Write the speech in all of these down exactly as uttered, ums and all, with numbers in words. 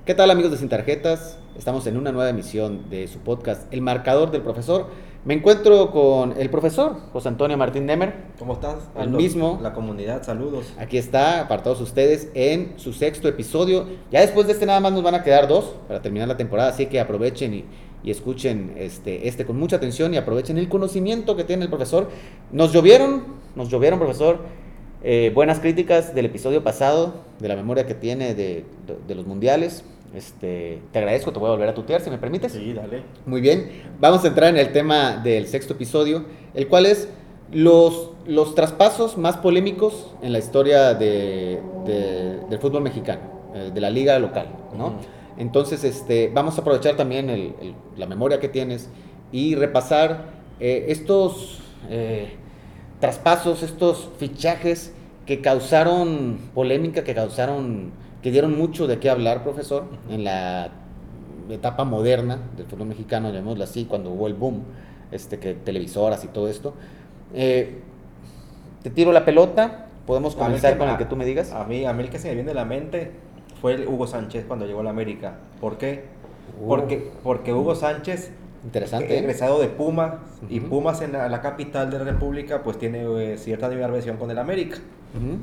¿Qué tal, amigos de Sin Tarjetas? Estamos en una nueva emisión de su podcast, El Marcador del Profesor. Me encuentro con el profesor José Antonio Martín Demer. ¿Cómo estás, El Aldo? mismo. La comunidad, saludos. Aquí está, para todos ustedes, en su sexto episodio. Ya después de este nada más nos van a quedar dos para terminar la temporada, así que aprovechen y, y escuchen este, este con mucha atención y aprovechen el conocimiento que tiene el profesor. Nos llovieron, nos llovieron, profesor, eh, buenas críticas del episodio pasado, de la memoria que tiene de, de, de los mundiales. Este, te agradezco, te voy a volver a tutear, si me permites. Sí, dale. Muy bien, vamos a entrar en el tema del sexto episodio, el cual es los, los traspasos más polémicos en la historia de, de, del fútbol mexicano, eh, de la liga local, ¿no? Uh-huh. Entonces, este, vamos a aprovechar también el, el, la memoria que tienes y repasar eh, estos eh, traspasos, estos fichajes que causaron polémica, que causaron... que dieron mucho de qué hablar, profesor, uh-huh. en la etapa moderna del fútbol mexicano, llamémoslo así, cuando hubo el boom, este, que televisoras y todo esto. Eh, te tiro la pelota, podemos comenzar que, con a, el que tú me digas. A mí, a mí el que se me viene a la mente fue el Hugo Sánchez cuando llegó a la América. ¿Por qué? Uh. Porque, porque Hugo Sánchez, interesante, egresado de Pumas, uh-huh. y Pumas en la, la capital de la República, pues tiene eh, cierta versión con el América. Uh-huh.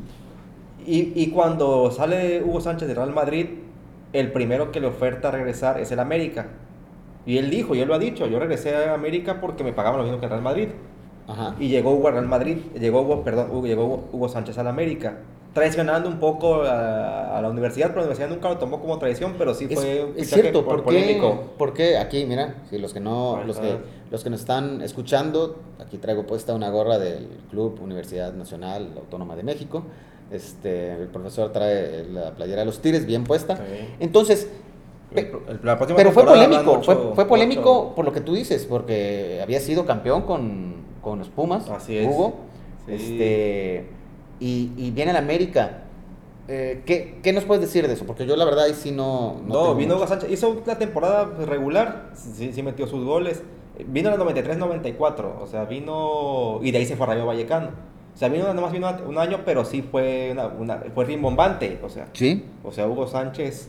Y, y cuando sale Hugo Sánchez de Real Madrid, el primero que le oferta regresar es el América. Y él dijo, y él lo ha dicho, yo regresé a América porque me pagaban lo mismo que el Real Madrid. Ajá. Y llegó Hugo al Real Madrid, llegó Hugo, perdón, Hugo, llegó Hugo, Hugo Sánchez al América, traicionando un poco a, a la universidad, pero la universidad nunca lo tomó como traición, pero sí fue es, un es cierto, por, ¿por polémico. Qué, ¿Por qué? Aquí, mira, si los que no, los que, los que nos están escuchando, aquí traigo puesta una gorra del Club Universidad Nacional Autónoma de México. Este, el profesor trae la playera de los Tigres bien puesta. Sí. Entonces, el, el, la pero fue polémico, mucho, fue, fue polémico mucho. Por lo que tú dices, porque había sido campeón con, con los Pumas, así es. Hugo, sí. este, y, y viene al América. Eh, ¿qué, ¿Qué nos puedes decir de eso? Porque yo la verdad ahí sí no... No, no vino Hugo Sánchez, hizo la temporada regular, sí, sí metió sus goles, vino en el noventa y tres noventa y cuatro, o sea, vino, y de ahí se fue a Rayo Vallecano. O sea, vino nada más vino un año, pero sí fue una, una fue rimbombante, o sea. Sí. O sea, Hugo Sánchez,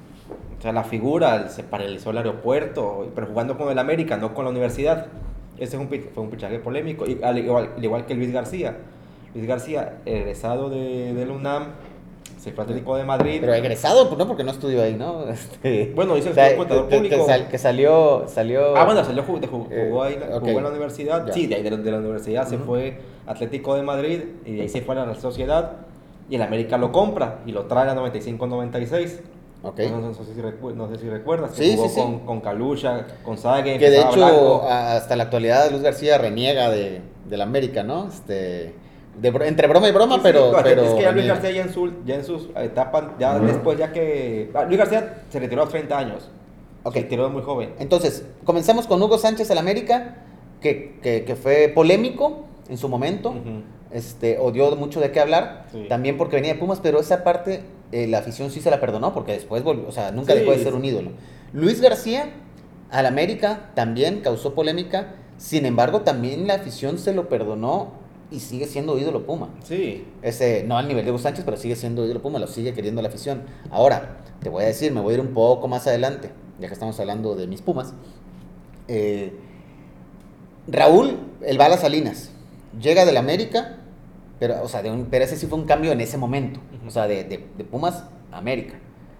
o sea, la figura, se paralizó el aeropuerto, pero jugando con el América, no con la universidad. Ese fue un, fue un fichaje polémico, y, al, igual, al igual que Luis García. Luis García, egresado de, de la UNAM, se fue Atlético de Madrid. Pero egresado, pues no, porque no estudió ahí, ¿no? Este, bueno, dice el o sea, contador que, público. Que, sal, que salió, salió... Ah, bueno, salió, jugó, jugó, eh, ahí, jugó okay. en la universidad. Ya. Sí, de ahí de la, de la universidad uh-huh. se fue Atlético de Madrid, y de ahí se fue a la Sociedad, y el América lo compra, y lo trae a noventa y cinco noventa y seis. Okay. No, no, no, sé si recu- no sé si recuerdas, que sí, jugó sí, sí. con, con Calucha, con Sague. Que de hecho, Blanco. hasta la actualidad, Luis García reniega de, de la América, ¿no? Este... De, entre broma y broma, sí, sí, pero, no, pero... Es que ya Luis García ya en, su, ya en sus etapas, ya uh-huh. después ya que... Ah, Luis García se retiró a los treinta años, okay. Se retiró muy joven. Entonces, comenzamos con Hugo Sánchez al América, que, que, que fue polémico en su momento, uh-huh. este, o dio mucho de qué hablar, sí. También porque venía de Pumas, pero esa parte eh, la afición sí se la perdonó, porque después volvió, o sea, nunca sí, dejó de ser un ídolo. Luis García al América también causó polémica, sin embargo, también la afición se lo perdonó, y sigue siendo ídolo Puma. Sí. Ese, no al nivel de Hugo Sánchez, pero sigue siendo ídolo Puma, lo sigue queriendo la afición. Ahora, te voy a decir, me voy a ir un poco más adelante, ya que estamos hablando de mis Pumas. Eh, Raúl, el Bala Salinas, llega del América, pero, o sea, de un, pero ese sí fue un cambio en ese momento, uh-huh. O sea, de, de, de Pumas a América.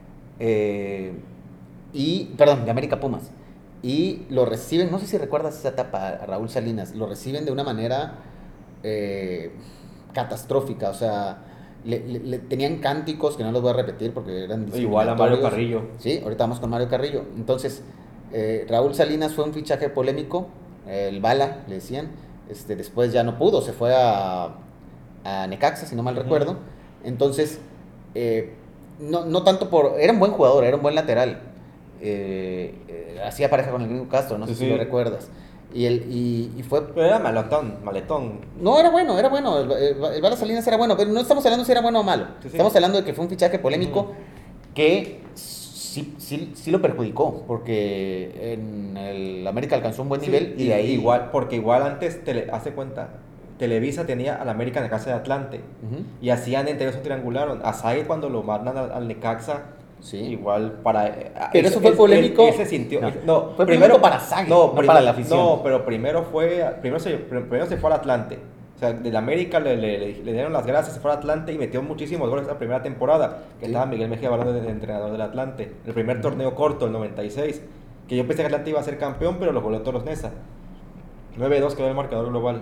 Eh, y, perdón, de América a Pumas. Y lo reciben, no sé si recuerdas esa etapa, a Raúl Salinas, lo reciben de una manera... Eh, catastrófica, o sea, le, le, le tenían cánticos que no los voy a repetir porque eran igual a Mario Carrillo. Sí, ahorita vamos con Mario Carrillo. Entonces, eh, Raúl Salinas fue un fichaje polémico, eh, el Bala, le decían, este, después ya no pudo, se fue a, a Necaxa, si no mal uh-huh. recuerdo. Entonces, eh, no, no tanto por... Era un buen jugador, era un buen lateral. Eh, eh, hacía pareja con el Gringo Castro, no sí, sé sí. si lo recuerdas. Y, el, y, y fue... Pero era maletón, maletón. No, era bueno, era bueno. El, el, el Bala Salinas era bueno, pero no estamos hablando si era bueno o malo. Sí, sí. Estamos hablando de que fue un fichaje polémico uh-huh. que sí, sí, sí lo perjudicó, porque en el América alcanzó un buen sí, nivel y, y de ahí... Igual, porque igual antes, tele, hace cuenta, Televisa tenía al América en la casa de Atlante uh-huh. y hacían entre ellos un triangular. A Sague cuando lo mandan al, al Necaxa, Sí. Igual para... Pero eso fue polémico. Él, él se sintió... No, no fue primero para Sague, no, no prim, para la afición. No, pero primero fue... Primero se, primero se fue al Atlante. O sea, del América le, le, le dieron las gracias, se fue al Atlante y metió muchísimos goles esa primera temporada. Que sí. Estaba Miguel Mejía Barón de, de entrenador del Atlante. El primer uh-huh. torneo corto, el noventa y seis. Que yo pensé que Atlante iba a ser campeón, pero lo goleó Toros Neza. nueve dos quedó el marcador global.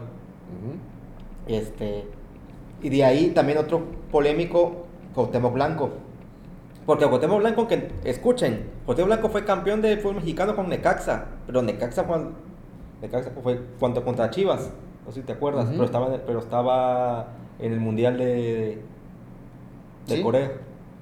Uh-huh. Este... Y de ahí también otro polémico, Cuauhtémoc Blanco. Porque Cuauhtémoc Blanco, que escuchen, Cuauhtémoc Blanco fue campeón del fútbol mexicano con Necaxa, pero Necaxa fue, Necaxa fue cuando contra Chivas, no sé si te acuerdas, uh-huh. pero, estaba, pero estaba en el Mundial de, de ¿Sí? Corea.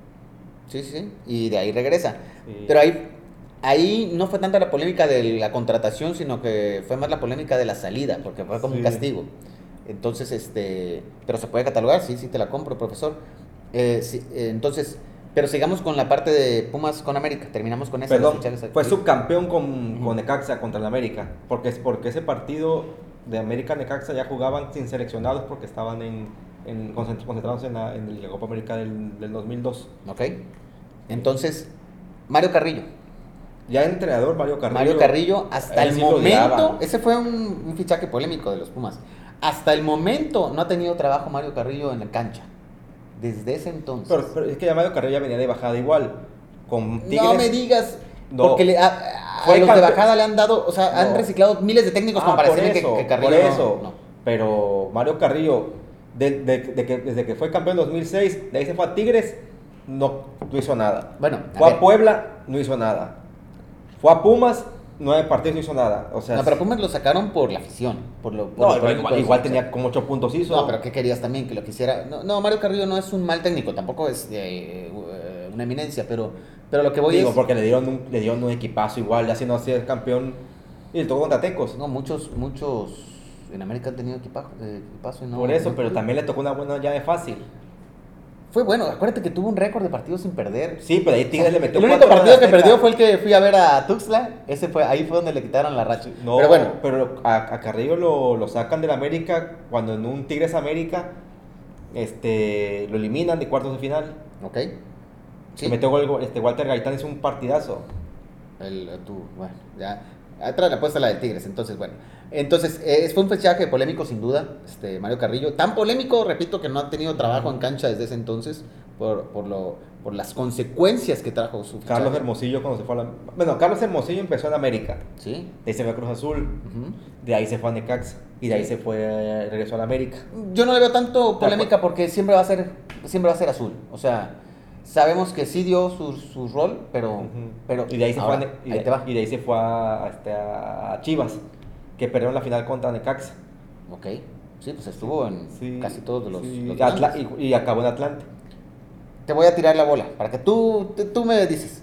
Sí, sí, y de ahí regresa. Sí. Pero ahí, ahí no fue tanta la polémica de la contratación, sino que fue más la polémica de la salida, porque fue como sí. un castigo. Entonces, este, pero se puede catalogar, sí, sí te la compro, profesor. Eh, sí, eh, entonces, pero sigamos con la parte de Pumas con América, terminamos con eso. Perdón, fue subcampeón con, uh-huh. con Necaxa contra el América, porque, porque ese partido de América-Necaxa ya jugaban sin seleccionados porque estaban en, en concentrados en la, en la Copa América del, del dos mil dos. Ok, entonces, Mario Carrillo. Ya el entrenador Mario Carrillo. Mario Carrillo, hasta el momento, ese fue un, un fichaje polémico de los Pumas. Hasta el momento no ha tenido trabajo Mario Carrillo en la cancha. Desde ese entonces. Pero, pero es que ya Mario Carrillo ya venía de bajada igual. Con Tigres. No me digas. No. Porque le, a, a los de bajada le han dado, o sea, no. han reciclado miles de técnicos ah, como para decirle que, que Carrillo. Por eso. No, no. Pero Mario Carrillo, de, de, de que, desde que fue campeón en dos mil seis, de ahí se fue a Tigres, no, no hizo nada. Bueno, a fue ver. a Puebla, no hizo nada. Fue a Pumas, nueve partidos, no hizo nada. O sea, no, pero Pumas lo sacaron por la afición. Por lo, por no, lo pero igual, igual tenía como ocho puntos hizo. No, pero ¿qué querías también? Que lo quisiera. No, no, Mario Carrillo no es un mal técnico, tampoco es eh, una eminencia, pero, pero lo que voy Digo, es. porque le dieron, un, le dieron un equipazo igual, así no ser campeón. Y le tocó contra Tecos. No, muchos, muchos en América han tenido equipazo, eh, equipazo y no. Por eso, no, pero no, también le tocó una buena llave fácil. Fue bueno, acuérdate que tuvo un récord de partidos sin perder. Sí, pero ahí Tigres o sea, le metió. El único partido que perdió fue el que fui a ver a Tuxtla. Ese fue, ahí fue donde le quitaron la racha. No, pero bueno. Pero a, a Carrillo lo, lo sacan del América cuando en un Tigres América este, lo eliminan de cuartos de final. Ok. Sí. Se metió gol, este, Walter Gaitán hizo un partidazo. El, tú, bueno, ya. Atrás la apuesta la de Tigres, entonces bueno. Entonces, eh, fue un fichaje polémico sin duda, este Mario Carrillo. Tan polémico, repito, que no ha tenido trabajo en cancha desde ese entonces por, por, lo, por las consecuencias que trajo su fichaje. Carlos Hermosillo cuando se fue a la... Bueno, Carlos Hermosillo empezó en América. Sí. De ahí se fue a Cruz Azul, uh-huh. de ahí se fue a Necaxa y de ahí sí. se fue, regresó a la América. Yo no le veo tanto polémica porque siempre va a ser, siempre va a ser azul. O sea, sabemos que sí dio su, su rol, pero, uh-huh. pero y de ahí se ahora, fue a, y, ahí de, te va. y de ahí se fue a, a, a Chivas, que perdieron la final contra Necaxa. Ok, sí, pues estuvo en sí, casi todos los, sí. los Atla- y, y acabó en Atlante. Te voy a tirar la bola para que tú, tú me dices.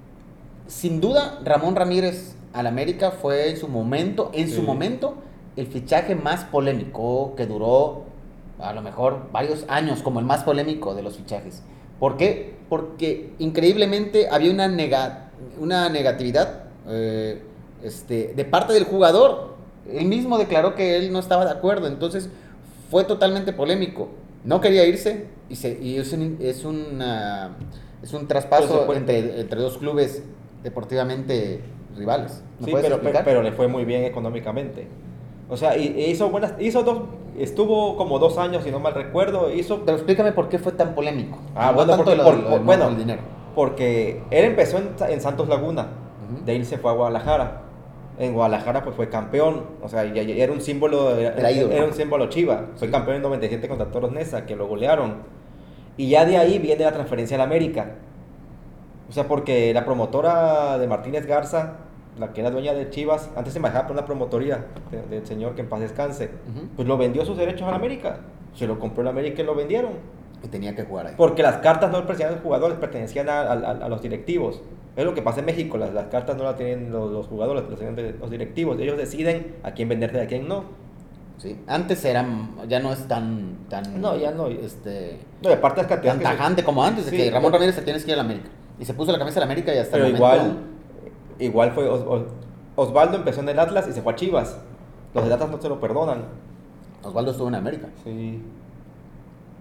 Sin duda, Ramón Ramírez al América fue en su momento, en sí. su momento, el fichaje más polémico que duró a lo mejor varios años, como el más polémico de los fichajes. ¿Por qué? Porque increíblemente había una, nega, una negatividad eh, este, de parte del jugador. Él mismo declaró que él no estaba de acuerdo, entonces fue totalmente polémico. No quería irse y, se, y es, un, es, una, es un traspaso entre, entre dos clubes deportivamente rivales. ¿No sí, pero, pero, pero le fue muy bien económicamente. O sea, hizo buenas, hizo dos, estuvo como dos años, si no mal recuerdo. Hizo... Pero explícame por qué fue tan polémico. Ah, no bueno, tanto porque, lo, por, lo, por, lo, bueno, el dinero. Porque él empezó en, en Santos Laguna, uh-huh. de ahí se fue a Guadalajara. En Guadalajara pues fue campeón, o sea, ya, ya era un símbolo, era, era un símbolo Chiva, fue sí. campeón en noventa y siete contra Toros Neza, que lo golearon, y ya de ahí viene la transferencia al América, o sea, porque la promotora de Martínez Garza, la que era dueña de Chivas, antes se manejaba por una promotoría del de señor que en paz descanse, uh-huh. pues lo vendió sus derechos al América, se lo compró el América y lo vendieron. Y tenía que jugar ahí. Porque las cartas no pertenecían a los jugadores, pertenecían a, a, a los directivos. Es lo que pasa en México, las, las cartas no las tienen los, los jugadores, las tienen los directivos. Ellos deciden a quién venderte y a quién no. Sí, antes eran, ya no es tan, tan no, ya no, este, no, y aparte es que tan tajante se... como antes, de sí, que Ramón Ramírez se tiene que ir a la América. Y se puso la camisa de la América y hasta pero el igual, momento... igual fue, Os, Os, Osvaldo empezó en el Atlas y se fue a Chivas. Los del Atlas no se lo perdonan. Osvaldo estuvo en América. Sí.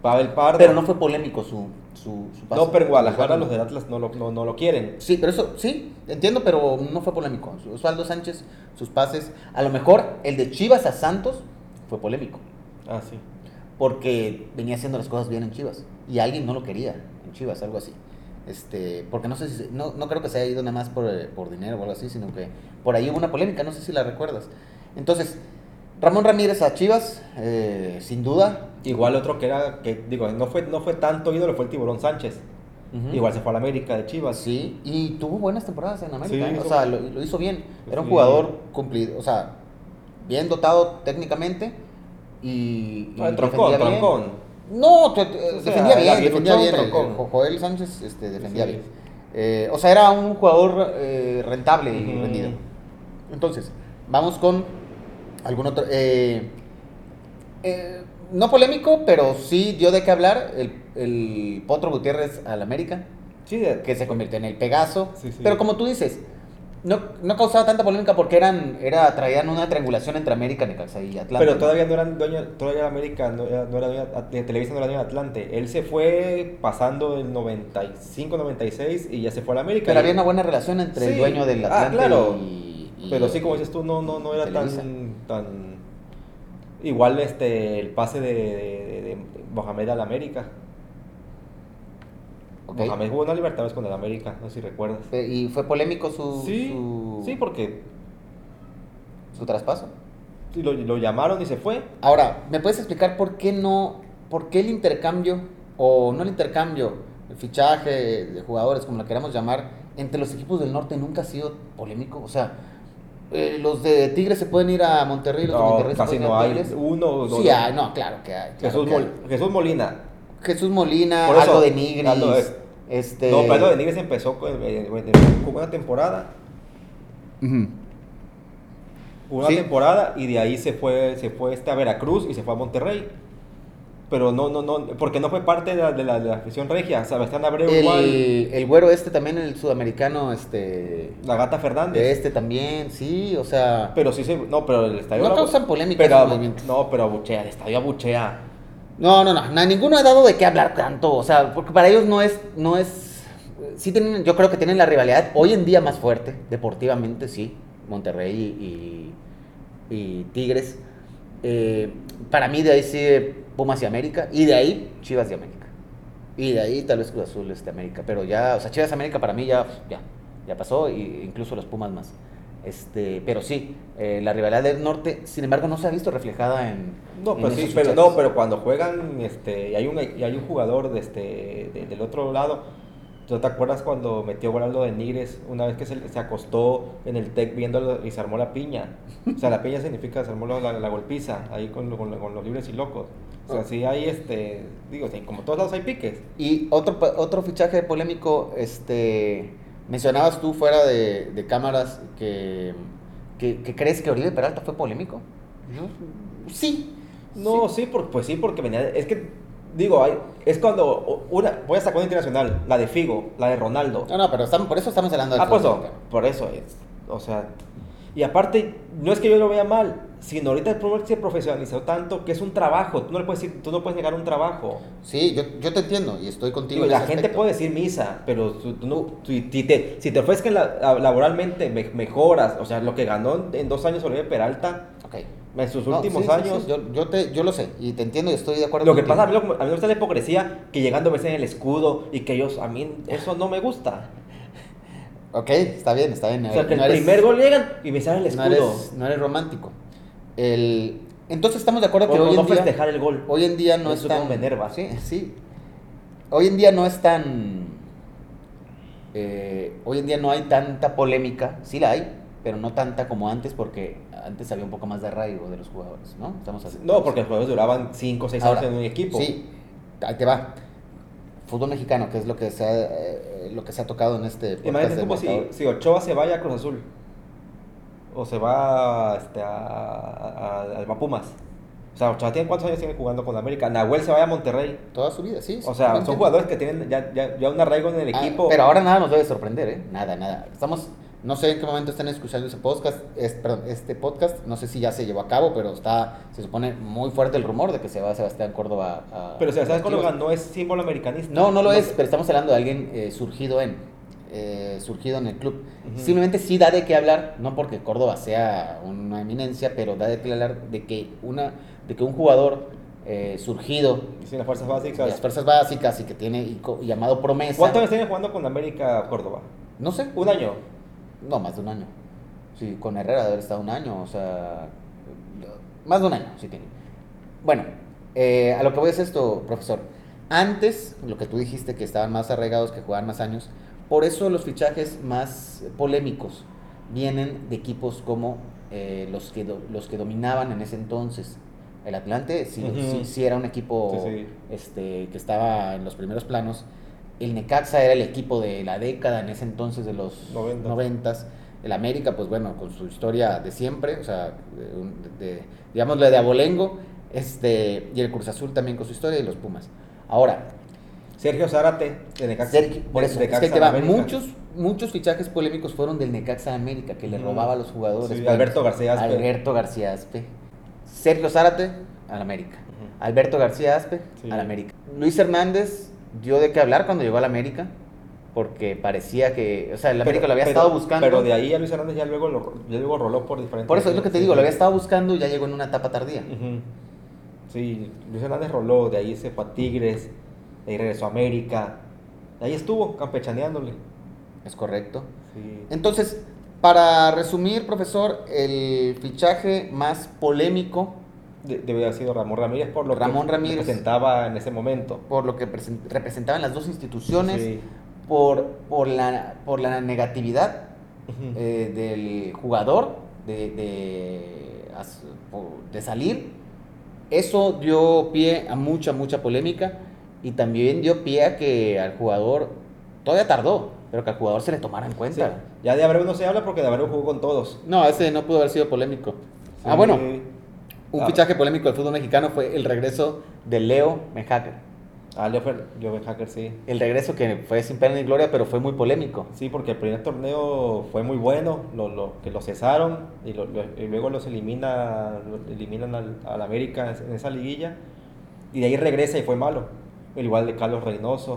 Pavel Pardo. Pero no fue polémico su, su, su paso. No, pero en Guadalajara los del Atlas no lo, no, no lo quieren. Sí, pero eso, sí, entiendo, pero no fue polémico. Osvaldo Sánchez, sus pases, a lo mejor el de Chivas a Santos fue polémico. Ah, sí. Porque venía haciendo las cosas bien en Chivas. Y alguien no lo quería en Chivas, algo así. Este, porque no sé si, no, no creo que se haya ido nada más por, por dinero o algo así, sino que por ahí hubo una polémica, no sé si la recuerdas. Entonces, Ramón Ramírez a Chivas, eh, sin duda. Igual otro que era, que digo, no fue, no fue tanto ídolo, fue el Tiburón Sánchez. Uh-huh. Igual se fue a la América de Chivas. Sí, y tuvo buenas temporadas en América, sí, ¿eh? O hizo, sea, lo, lo hizo bien. Era un sí. jugador cumplido, o sea, bien dotado técnicamente y, y ah, troncón, troncón. No, te, te, o sea, defendía bien, defendía bien. El, el, Joel Sánchez este, defendía sí. bien. Eh, o sea, era un jugador eh, rentable uh-huh. y rendido. Entonces, vamos con algún otro... Eh, eh, no polémico, pero sí dio de qué hablar el, el Potro Gutiérrez al América, sí, de, que se convirtió en el Pegaso. Sí, sí. Pero como tú dices, no, no causaba tanta polémica porque eran era traían una triangulación entre América, Necaxa y Atlante. Pero todavía no eran dueños, todavía América no era, no era dueño de Televisa, no era dueño de Atlante. Él se fue pasando el noventa y cinco, noventa y seis y ya se fue a la América. Pero y... había una buena relación entre sí. el dueño del Atlante ah, claro. y, y pero sí, como dices tú, no, no, no era Televisa. tan tan igual este el pase de, de, de Mohamed al América. Okay. Mohamed jugó una Libertadores con el América, no sé si recuerdas. ¿Y fue polémico su...? Sí, su... sí, porque... ¿Su traspaso? Sí, lo, lo llamaron y se fue. Ahora, ¿me puedes explicar por qué no, por qué el intercambio, o no el intercambio, el fichaje de jugadores, como lo queramos llamar, entre los equipos del norte nunca ha sido polémico? O sea, eh, los de Tigres se pueden ir a Monterrey, los no, de Monterrey casi se pueden no ir a Tigres. Hay uno o dos. Sí hay, no, claro que hay. Claro Jesús, que hay. Mol, Jesús Molina. Jesús Molina, Por eso, algo de Nigris. Aldo de, este... No, pero algo de Nigris empezó con una temporada. Uh-huh. Una sí. temporada y de ahí se fue se fue este a Veracruz y se fue a Monterrey. Pero no, no, no, porque no fue parte de la, de la, de la afición regia. Sebastián Abreu el, igual. El güero este también, el sudamericano, este... La Gata Fernández. Este también, sí, o sea... Pero sí se... No, pero el estadio... No la, causan polémica pero, esos movimientos. No, pero abuchea, el estadio abuchea. No, no, no, no, ninguno ha dado de qué hablar tanto. O sea, porque para ellos no es... No es sí tienen, yo creo que tienen la rivalidad hoy en día más fuerte, deportivamente, sí. Monterrey y, y, y Tigres. Eh, para mí de ahí sí Pumas y América, y de ahí Chivas y América, y de ahí tal vez Cruz Azul este América, pero ya, o sea, Chivas y América para mí ya, ya, ya pasó, e incluso los Pumas más. Este, pero sí, eh, la rivalidad del norte, sin embargo, no se ha visto reflejada en. No, pero en sí, pero no, pero cuando juegan, este, y hay un, y hay un jugador de este, de, del otro lado. ¿Tú te acuerdas cuando metió gol Aldo de Nigris una vez que se, se acostó en el T E C viéndolo y se armó la piña? O sea, la piña significa se armó la, la golpiza ahí con, con, con los libres y locos. O sea, sí hay, este, digo, sí, como todos lados hay piques. Y otro, otro fichaje polémico, este, mencionabas tú fuera de, de cámaras que, que, que crees que Oribe Peralta fue polémico. ¿No? Sí. No, sí, sí por, pues sí, porque venía, es que... Digo, hay, es cuando una, voy a sacar una internacional, la de Figo, la de Ronaldo. No, no, pero estamos, por eso estamos hablando de Ah, pues no, por eso es. O sea, y aparte, no es que yo lo vea mal, sino ahorita el fútbol se profesionalizó tanto que es un trabajo. Tú no le puedes decir, tú no puedes negar un trabajo. Sí, yo, yo te entiendo y estoy contigo. Digo, la gente aspecto. Puede decir misa, pero tú, tú no, tú, si, te, si te ofrezcan la, laboralmente me, mejoras, o sea, lo que ganó en dos años Oribe Peralta. Okay. En sus no, últimos sí, años. Sí, sí. Yo, yo, te, yo lo sé y te entiendo y estoy de acuerdo. Lo que contigo. pasa, a mí, lo, a mí me gusta la hipocresía que llegando a veces en el escudo y que ellos, a mí eso no me gusta. Ok, está bien, está bien. O sea, que no el eres, primer gol llegan y me sale el escudo. No eres, no eres romántico. El, entonces estamos de acuerdo o que no, hoy no en día. festejar el gol. Hoy en día no eso es tan. me enerva. Sí, sí. Hoy en día no es tan. Eh, hoy en día no hay tanta polémica. Sí la hay, pero no tanta como antes porque antes había un poco más de arraigo de los jugadores, ¿no? Estamos así, no, porque los jugadores duraban cinco o seis años en un equipo. Sí, ahí te va. Fútbol mexicano, que es lo que se ha, eh, lo que se ha tocado en este podcast. Imagínate como si, si Ochoa se vaya a Cruz Azul o se va este, a, a, a, a Pumas. O sea, Ochoa tiene cuántos años tiene jugando con América. Nahuel se vaya a Monterrey. Toda su vida, sí. O sea, son jugadores que tienen ya, ya, ya un arraigo en el equipo. Ah, pero ahora nada nos debe sorprender, ¿eh? Nada, nada. Estamos No sé en qué momento están escuchando ese podcast, es, perdón, este podcast, no sé si ya se llevó a cabo, pero está, se supone muy fuerte el rumor de que se va Sebastián Córdoba a... Pero Sebastián a Córdoba no es símbolo americanista. No, no lo es, pero estamos hablando de alguien eh, surgido en, eh, surgido en el club. Uh-huh. Simplemente sí da de qué hablar, no porque Córdoba sea una eminencia, pero da de qué hablar de que, una, de que un jugador eh, surgido... Sí, las fuerzas básicas. Las fuerzas básicas y que tiene y, y llamado promesa... ¿Cuántos años tiene jugando con América Córdoba? No sé. ¿Un año? No, más de un año. Sí, con Herrera debe haber estado un año, o sea, más de un año, sí tiene. Bueno, eh, a lo que voy es esto, profesor. Antes, lo que tú dijiste, que estaban más arraigados, que jugaban más años, por eso los fichajes más polémicos vienen de equipos como eh, los, que do, los que dominaban en ese entonces. El Atlante sí, uh-huh. sí, sí era un equipo sí, sí. Este, que estaba en los primeros planos. El Necaxa era el equipo de la década en ese entonces, de los noventas. El América, pues bueno, con su historia de siempre, o sea, de, de, digámosle de abolengo, este, y el Cruz Azul también con su historia, y los Pumas. Ahora, Sergio Zárate, de Necaxa. Sergio, por eso, de Necaxa, es que te va, muchos, muchos fichajes polémicos fueron del Necaxa América, que le robaba a los jugadores. Sí, Alberto García Aspe. Alberto García Aspe. Sergio Zárate, al América. Uh-huh. Alberto García Aspe, sí. al América. Luis Hernández dio de qué hablar cuando llegó al América, porque parecía que, o sea, el América pero, lo había pero, estado buscando. Pero de ahí a Luis Hernández ya luego, lo, ya luego roló por diferentes... Por eso es lo que te digo, lo había estado buscando y ya llegó en una etapa tardía. Uh-huh. Sí, Luis Hernández roló, de ahí se fue a Tigres, de ahí regresó a América, de ahí estuvo campechaneándole. Es correcto. Sí. Entonces, para resumir, profesor, el fichaje más polémico... De, debe haber sido Ramón Ramírez por lo Ramón que Ramírez, representaba en ese momento. Por lo que present, representaban las dos instituciones, sí. por, por, la, por la negatividad uh-huh. eh, del jugador de, de, de salir. Eso dio pie a mucha, mucha polémica y también dio pie a que al jugador, todavía tardó, pero que al jugador se le tomara en cuenta. Sí. Ya de Abreu no se habla porque de Abreu jugó con todos. No, ese no pudo haber sido polémico. Sí. Ah, bueno. Un ah, fichaje polémico del fútbol mexicano fue el regreso de Leo Menhacker. Ah, Leo, Leo Menhacker, sí. El regreso que fue sin pena ni gloria, pero fue muy polémico. Sí, porque el primer torneo fue muy bueno, lo, lo, que lo cesaron y, lo, lo, y luego los elimina, lo eliminan al, al América en esa liguilla. Y de ahí regresa y fue malo. El igual de Carlos Reynoso,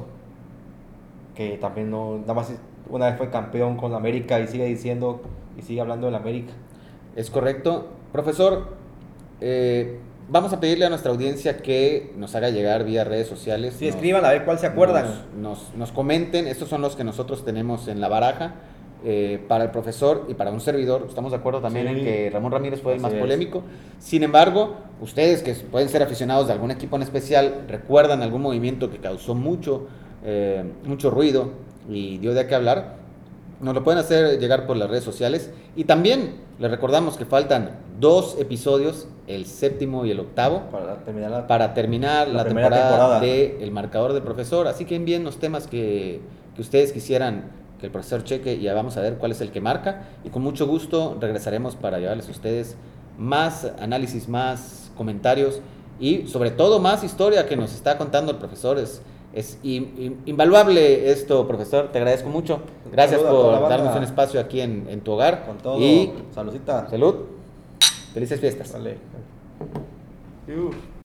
que también no, nada más una vez fue campeón con la América y sigue diciendo y sigue hablando del América. Es correcto. Profesor, Eh, vamos a pedirle a nuestra audiencia que nos haga llegar vía redes sociales. Sí, nos, escriban a ver cuál se acuerdan. Nos, nos, nos comenten, estos son los que nosotros tenemos en la baraja. Eh, para el profesor y para un servidor, estamos de acuerdo también sí. en que Ramón Ramírez fue el más es. polémico. Sin embargo, ustedes que pueden ser aficionados de algún equipo en especial, recuerdan algún movimiento que causó mucho, eh, mucho ruido y dio de qué hablar, nos lo pueden hacer llegar por las redes sociales. Y también les recordamos que faltan dos episodios, el séptimo y el octavo, para terminar la, para terminar la, la temporada, temporada de El Marcador del Profesor. Así que envíen los temas que, que ustedes quisieran que el profesor cheque y ya vamos a ver cuál es el que marca. Y con mucho gusto regresaremos para llevarles a ustedes más análisis, más comentarios y sobre todo más historia que nos está contando el profesor. Es, Es invaluable esto, profesor. Te agradezco mucho. Gracias por darnos un espacio aquí en, en tu hogar. Con todo. Y saludcita. Salud. Felices fiestas. Vale.